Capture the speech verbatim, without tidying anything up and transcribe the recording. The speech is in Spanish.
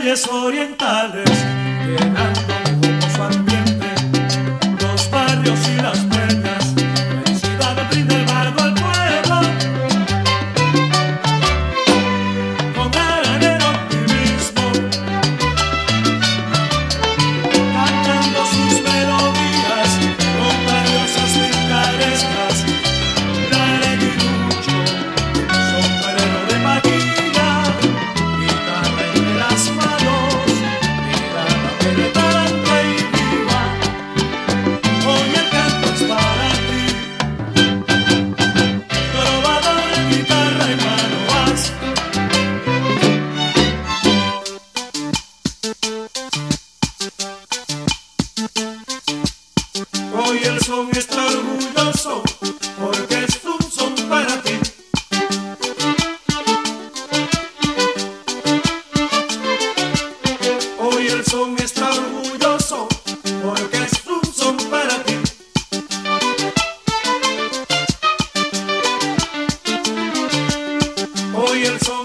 calles orientales, llenando como su ambiente los barrios y las peñas. Felicidad brinda el bardo al pueblo, con granero optimismo, cantando sus melodías con valiosas picarescas. La alegrilucho, sombrero de paquilla, guitarra entre las manos, mirada penetrante y viva. Hoy el canto es para ti, trovador de guitarra y mano vas. Hoy el son está orgulloso porque es un son para ti. Hoy el son está orgulloso porque es un son para ti. Hoy el son